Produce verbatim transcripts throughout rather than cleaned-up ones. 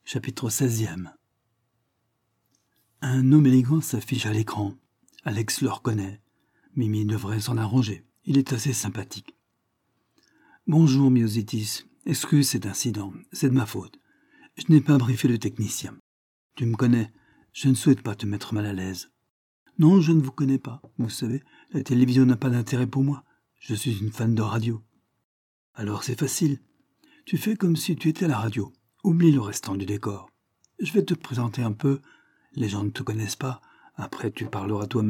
Chapitre seizième. Un homme élégant s'affiche à l'écran. Alex le reconnaît. Mimi devrait s'en arranger. Il est assez sympathique. « Bonjour, Myosotis. Excuse cet incident. C'est de ma faute. Je n'ai pas briefé le technicien. Tu me connais. Je ne souhaite pas te mettre mal à l'aise. »« Non, je ne vous connais pas. Vous savez, la télévision n'a pas d'intérêt pour moi. Je suis une fan de radio. »« Alors c'est facile. Tu fais comme si tu étais à la radio. Oublie le restant du décor. Je vais te présenter un peu. Les gens ne te connaissent pas. Après, tu parleras toi-même. »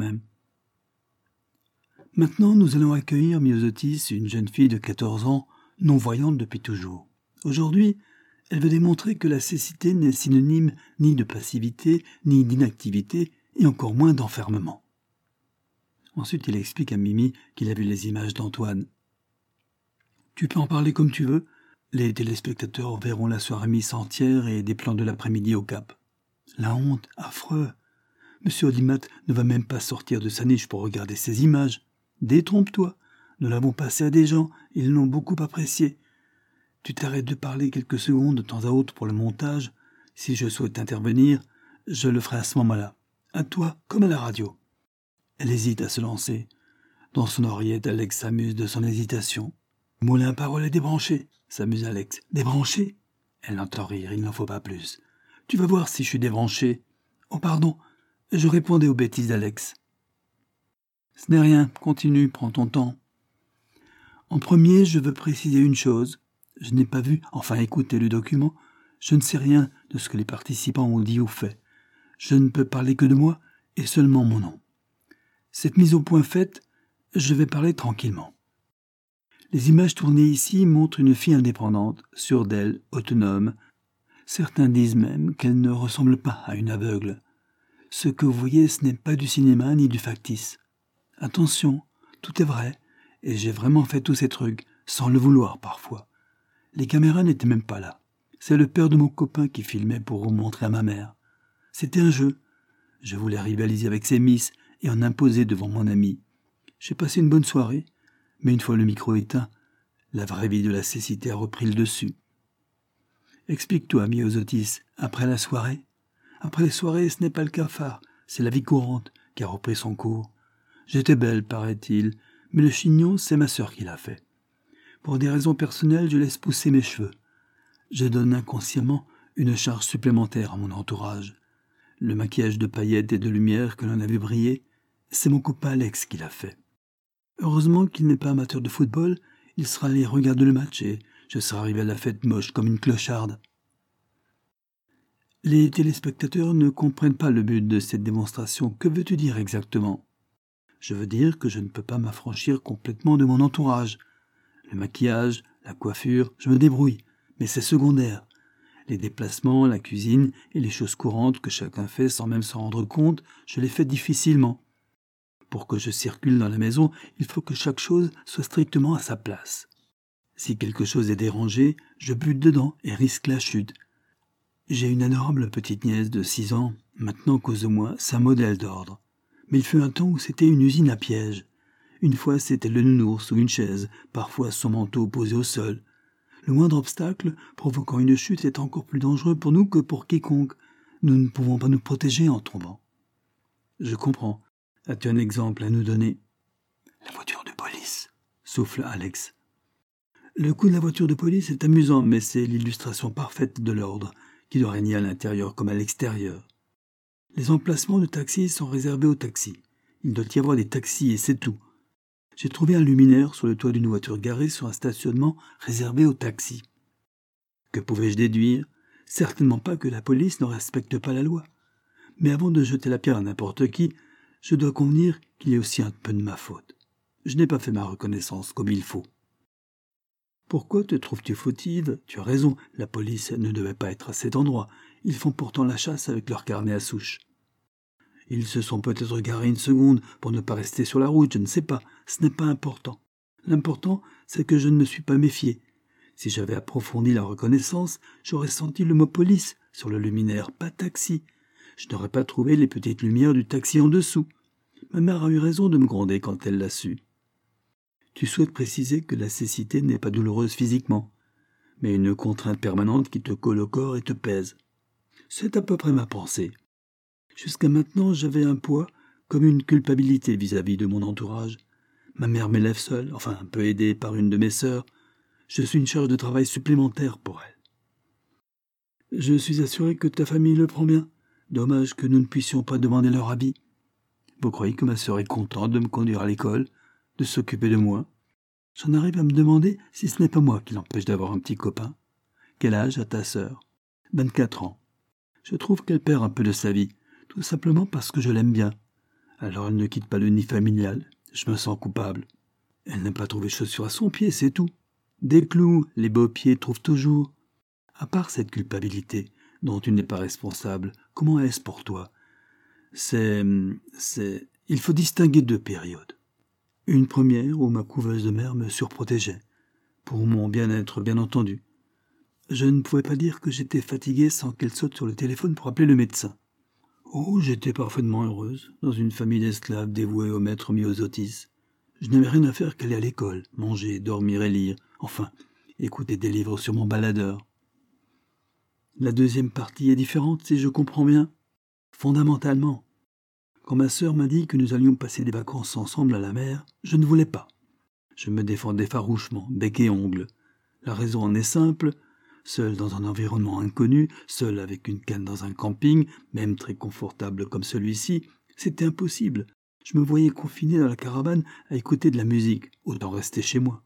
Maintenant, nous allons accueillir Myosotis, une jeune fille de quatorze ans, non-voyante depuis toujours. Aujourd'hui, elle veut démontrer que la cécité n'est synonyme ni de passivité, ni d'inactivité, et encore moins d'enfermement. Ensuite, il explique à Mimi qu'il a vu les images d'Antoine. « Tu peux en parler comme tu veux. Les téléspectateurs verront la soirée Miss entière et des plans de l'après-midi au Cap. La honte, affreux. Monsieur Audimat ne va même pas sortir de sa niche pour regarder ces images. Détrompe-toi. Nous l'avons passé à des gens, ils l'ont beaucoup apprécié. Tu t'arrêtes de parler quelques secondes de temps à autre pour le montage. Si je souhaite intervenir, je le ferai à ce moment-là. À toi, comme à la radio. » Elle hésite à se lancer. Dans son oreillette, Alex s'amuse de son hésitation. « Moulin à parole est débranché, » s'amuse Alex. « Débranché ?» Elle l'entend rire, il n'en faut pas plus. « Tu vas voir si je suis débranché. »« Oh pardon, je répondais aux bêtises d'Alex. »« Ce n'est rien, continue, prends ton temps. »« En premier, je veux préciser une chose. Je n'ai pas vu, enfin écouté le document. Je ne sais rien de ce que les participants ont dit ou fait. Je ne peux parler que de moi et seulement mon nom. Cette mise au point faite, je vais parler tranquillement. Les images tournées ici montrent une fille indépendante, sûre d'elle, autonome. Certains disent même qu'elle ne ressemble pas à une aveugle. Ce que vous voyez, ce n'est pas du cinéma ni du factice. Attention, tout est vrai, et j'ai vraiment fait tous ces trucs, sans le vouloir parfois. Les caméras n'étaient même pas là. C'est le père de mon copain qui filmait pour vous montrer à ma mère. C'était un jeu. Je voulais rivaliser avec ces miss et en imposer devant mon ami. J'ai passé une bonne soirée, mais une fois le micro éteint, la vraie vie de la cécité a repris le dessus. Explique-toi, Myosotis, après la soirée. Après les soirées, ce n'est pas le cafard, c'est la vie courante qui a repris son cours. J'étais belle, paraît-il, mais le chignon, c'est ma sœur qui l'a fait. Pour des raisons personnelles, je laisse pousser mes cheveux. Je donne inconsciemment une charge supplémentaire à mon entourage. Le maquillage de paillettes et de lumière que l'on a vu briller, c'est mon copain Alex qui l'a fait. Heureusement qu'il n'est pas amateur de football, il sera allé regarder le match et je serai arrivé à la fête moche comme une clocharde. Les téléspectateurs ne comprennent pas le but de cette démonstration. Que veux-tu dire exactement ? Je veux dire que je ne peux pas m'affranchir complètement de mon entourage. Le maquillage, la coiffure, je me débrouille, mais c'est secondaire. Les déplacements, la cuisine et les choses courantes que chacun fait sans même s'en rendre compte, je les fais difficilement. Pour que je circule dans la maison, il faut que chaque chose soit strictement à sa place. Si quelque chose est dérangé, je bute dedans et risque la chute. J'ai une adorable petite nièce de six ans, maintenant cause de moi, c'est un modèle d'ordre. Mais il fut un temps où c'était une usine à pièges. Une fois c'était le nounours ou une chaise, parfois son manteau posé au sol. Le moindre obstacle provoquant une chute est encore plus dangereux pour nous que pour quiconque. Nous ne pouvons pas nous protéger en tombant. Je comprends. As-tu un exemple à nous donner ? La voiture de police, souffle Alex. Le coup de la voiture de police est amusant, mais c'est l'illustration parfaite de l'ordre, qui doit régner à l'intérieur comme à l'extérieur. Les emplacements de taxis sont réservés aux taxis. Il doit y avoir des taxis et c'est tout. J'ai trouvé un luminaire sur le toit d'une voiture garée sur un stationnement réservé aux taxis. Que pouvais-je déduire ? Certainement pas que la police ne respecte pas la loi. Mais avant de jeter la pierre à n'importe qui, je dois convenir qu'il y a aussi un peu de ma faute. Je n'ai pas fait ma reconnaissance comme il faut. Pourquoi te trouves-tu fautive ? Tu as raison, la police ne devait pas être à cet endroit. Ils font pourtant la chasse avec leur carnet à souche. Ils se sont peut-être garés une seconde pour ne pas rester sur la route, je ne sais pas. Ce n'est pas important. L'important, c'est que je ne me suis pas méfié. Si j'avais approfondi la reconnaissance, j'aurais senti le mot police sur le luminaire, pas taxi. Je n'aurais pas trouvé les petites lumières du taxi en dessous. Ma mère a eu raison de me gronder quand elle l'a su. Tu souhaites préciser que la cécité n'est pas douloureuse physiquement, mais une contrainte permanente qui te colle au corps et te pèse. C'est à peu près ma pensée. Jusqu'à maintenant, j'avais un poids, comme une culpabilité vis-à-vis de mon entourage. Ma mère m'élève seule, enfin un peu aidée par une de mes sœurs. Je suis une charge de travail supplémentaire pour elle. Je suis assuré que ta famille le prend bien. Dommage que nous ne puissions pas demander leur avis. Vous croyez que ma sœur est contente de me conduire à l'école, de s'occuper de moi? J'en arrive à me demander si ce n'est pas moi qui l'empêche d'avoir un petit copain. Quel âge a ta sœur? Vingt-quatre ans. Je trouve qu'elle perd un peu de sa vie, tout simplement parce que je l'aime bien. Alors elle ne quitte pas le nid familial. Je me sens coupable. Elle n'a pas trouvé chaussure à son pied, c'est tout. Des clous, les beaux pieds trouvent toujours. À part cette culpabilité, dont tu n'es pas responsable, comment est-ce pour toi? C'est... c'est... Il faut distinguer deux périodes. Une première où ma couveuse de mère me surprotégeait, pour mon bien-être bien entendu. Je ne pouvais pas dire que j'étais fatigué sans qu'elle saute sur le téléphone pour appeler le médecin. Oh, j'étais parfaitement heureuse, dans une famille d'esclaves dévoués au maître Myosotis. Je n'avais rien à faire qu'aller à l'école, manger, dormir et lire, enfin, écouter des livres sur mon baladeur. La deuxième partie est différente, si je comprends bien. Fondamentalement. Quand ma sœur m'a dit que nous allions passer des vacances ensemble à la mer, je ne voulais pas. Je me défendais farouchement, bec et ongles. La raison en est simple. Seul dans un environnement inconnu, seul avec une canne dans un camping, même très confortable comme celui-ci, c'était impossible. Je me voyais confiné dans la caravane à écouter de la musique, autant rester chez moi.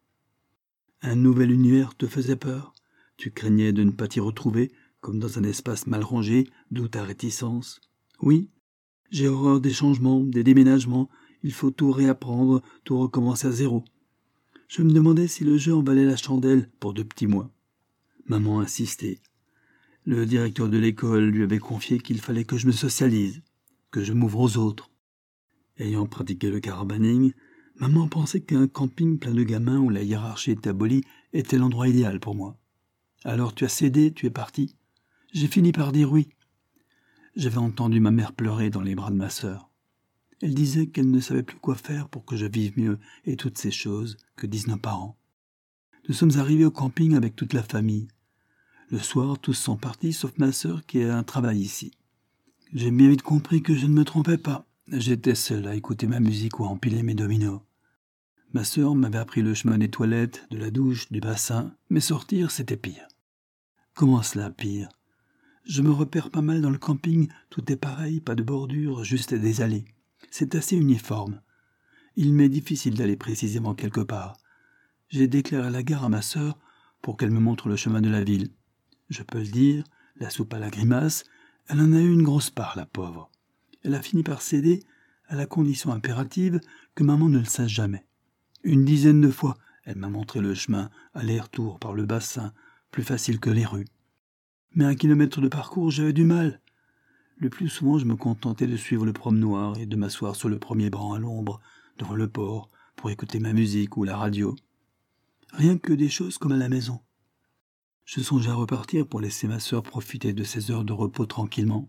Un nouvel univers te faisait peur. Tu craignais de ne pas t'y retrouver, comme dans un espace mal rangé, d'où ta réticence. Oui, j'ai horreur des changements, des déménagements. Il faut tout réapprendre, tout recommencer à zéro. Je me demandais si le jeu en valait la chandelle pour deux petits mois. Maman insistait. Le directeur de l'école lui avait confié qu'il fallait que je me socialise, que je m'ouvre aux autres. Ayant pratiqué le caravanning, maman pensait qu'un camping plein de gamins où la hiérarchie est abolie était l'endroit idéal pour moi. Alors tu as cédé, tu es parti. J'ai fini par dire oui. J'avais entendu ma mère pleurer dans les bras de ma sœur. Elle disait qu'elle ne savait plus quoi faire pour que je vive mieux et toutes ces choses que disent nos parents. Nous sommes arrivés au camping avec toute la famille. Le soir, tous sont partis, sauf ma sœur qui a un travail ici. J'ai bien vite compris que je ne me trompais pas. J'étais seul à écouter ma musique ou à empiler mes dominos. Ma sœur m'avait appris le chemin des toilettes, de la douche, du bassin, mais sortir, c'était pire. Comment cela, pire? Je me repère pas mal dans le camping, tout est pareil, pas de bordure, juste des allées. C'est assez uniforme. Il m'est difficile d'aller précisément quelque part. J'ai déclaré la gare à ma sœur pour qu'elle me montre le chemin de la ville. Je peux le dire, la soupe à la grimace, elle en a eu une grosse part, la pauvre. Elle a fini par céder à la condition impérative que maman ne le sache jamais. Une dizaine de fois, elle m'a montré le chemin, aller-retour par le bassin, plus facile que les rues. Mais à un kilomètre de parcours, j'avais du mal. Le plus souvent, je me contentais de suivre le promenoir et de m'asseoir sur le premier banc à l'ombre, devant le port, pour écouter ma musique ou la radio. Rien que des choses comme à la maison. Je songeais à repartir pour laisser ma sœur profiter de ses heures de repos tranquillement.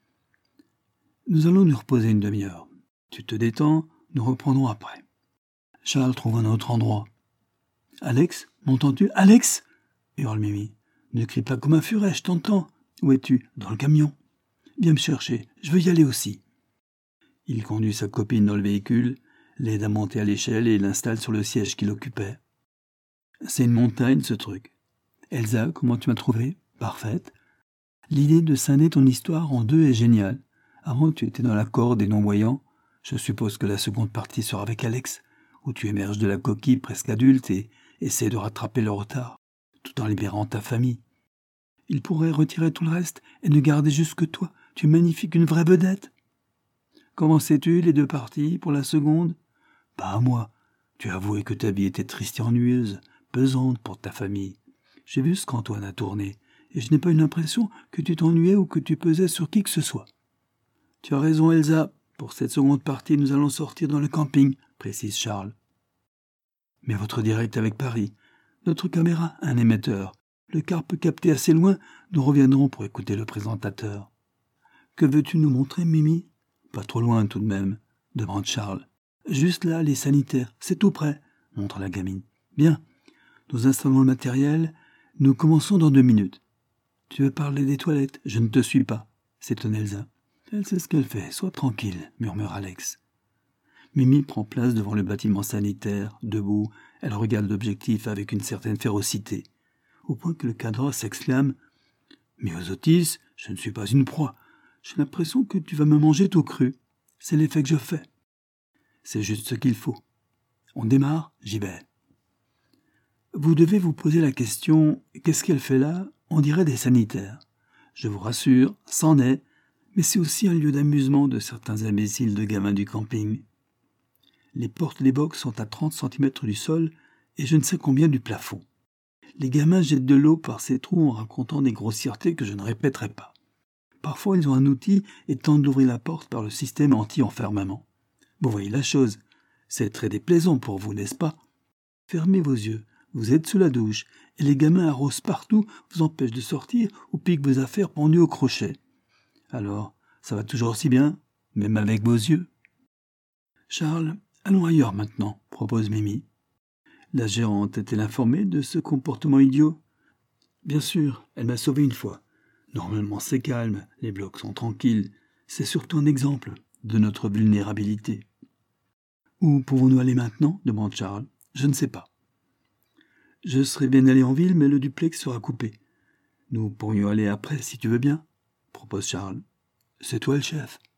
Nous allons nous reposer une demi-heure. Tu te détends, nous reprendrons après. Charles trouve un autre endroit. « Alex, m'entends-tu? Alex !» hurle Mimi. « Ne crie pas comme un furet, je t'entends. Où es-tu? Dans le camion. Viens me chercher, je veux y aller aussi. » Il conduit sa copine dans le véhicule, l'aide à monter à l'échelle et l'installe sur le siège qu'il occupait. C'est une montagne, ce truc. Elsa, comment tu m'as trouvé? Parfaite. L'idée de scinder ton histoire en deux est géniale. Avant, tu étais dans la corde des non-voyants. Je suppose que la seconde partie sera avec Alex, où tu émerges de la coquille presque adulte et essaies de rattraper le retard, tout en libérant ta famille. Il pourrait retirer tout le reste et ne garder juste que toi. Tu es magnifique, une vraie vedette. Comment sais-tu les deux parties pour la seconde? Pas à moi. Tu as avoué que ta vie était triste et ennuyeuse, pesante pour ta famille. J'ai vu ce qu'Antoine a tourné, et je n'ai pas eu l'impression que tu t'ennuyais ou que tu pesais sur qui que ce soit. Tu as raison, Elsa. Pour cette seconde partie, nous allons sortir dans le camping, précise Charles. Mais votre direct avec Paris, notre caméra, un émetteur. Le car peut capter assez loin, nous reviendrons pour écouter le présentateur. Que veux-tu nous montrer, Mimi? Pas trop loin tout de même, demande Charles. Juste là, les sanitaires, c'est tout près, montre la gamine. Bien, nous installons le matériel, nous commençons dans deux minutes. Tu veux parler des toilettes? Je ne te suis pas, s'étonne Elsa. Elle sait ce qu'elle fait, sois tranquille, murmure Alex. Mimi prend place devant le bâtiment sanitaire, debout, elle regarde l'objectif avec une certaine férocité, au point que le cadre s'exclame « Myosotis, je ne suis pas une proie, j'ai l'impression que tu vas me manger tout cru, c'est l'effet que je fais. » C'est juste ce qu'il faut. On démarre, j'y vais. Vous devez vous poser la question « Qu'est-ce qu'elle fait là ?» On dirait des sanitaires. Je vous rassure, c'en est, mais c'est aussi un lieu d'amusement de certains imbéciles de gamins du camping. Les portes des box sont à trente centimètres du sol et je ne sais combien du plafond. Les gamins jettent de l'eau par ces trous en racontant des grossièretés que je ne répéterai pas. Parfois, ils ont un outil et tentent d'ouvrir la porte par le système anti-enfermement. Vous voyez la chose, c'est très déplaisant pour vous, n'est-ce pas? Fermez vos yeux, vous êtes sous la douche, et les gamins arrosent partout, vous empêchent de sortir ou piquent vos affaires pendues au crochet. Alors, ça va toujours aussi bien, même avec vos yeux. Charles, allons ailleurs maintenant, propose Mimi. La gérante est-elle informée de ce comportement idiot? Bien sûr, elle m'a sauvé une fois. Normalement c'est calme, les blocs sont tranquilles. C'est surtout un exemple de notre vulnérabilité. Où pouvons-nous aller maintenant? Demande Charles. Je ne sais pas. Je serais bien allé en ville, mais le duplex sera coupé. Nous pourrions aller après si tu veux bien, propose Charles. C'est toi le chef.